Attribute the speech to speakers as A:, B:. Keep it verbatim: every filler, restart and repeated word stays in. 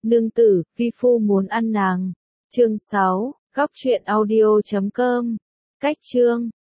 A: Nương tử, vi phu muốn ăn nàng. Chương sáu, góc truyện audio chấm com. Cách chương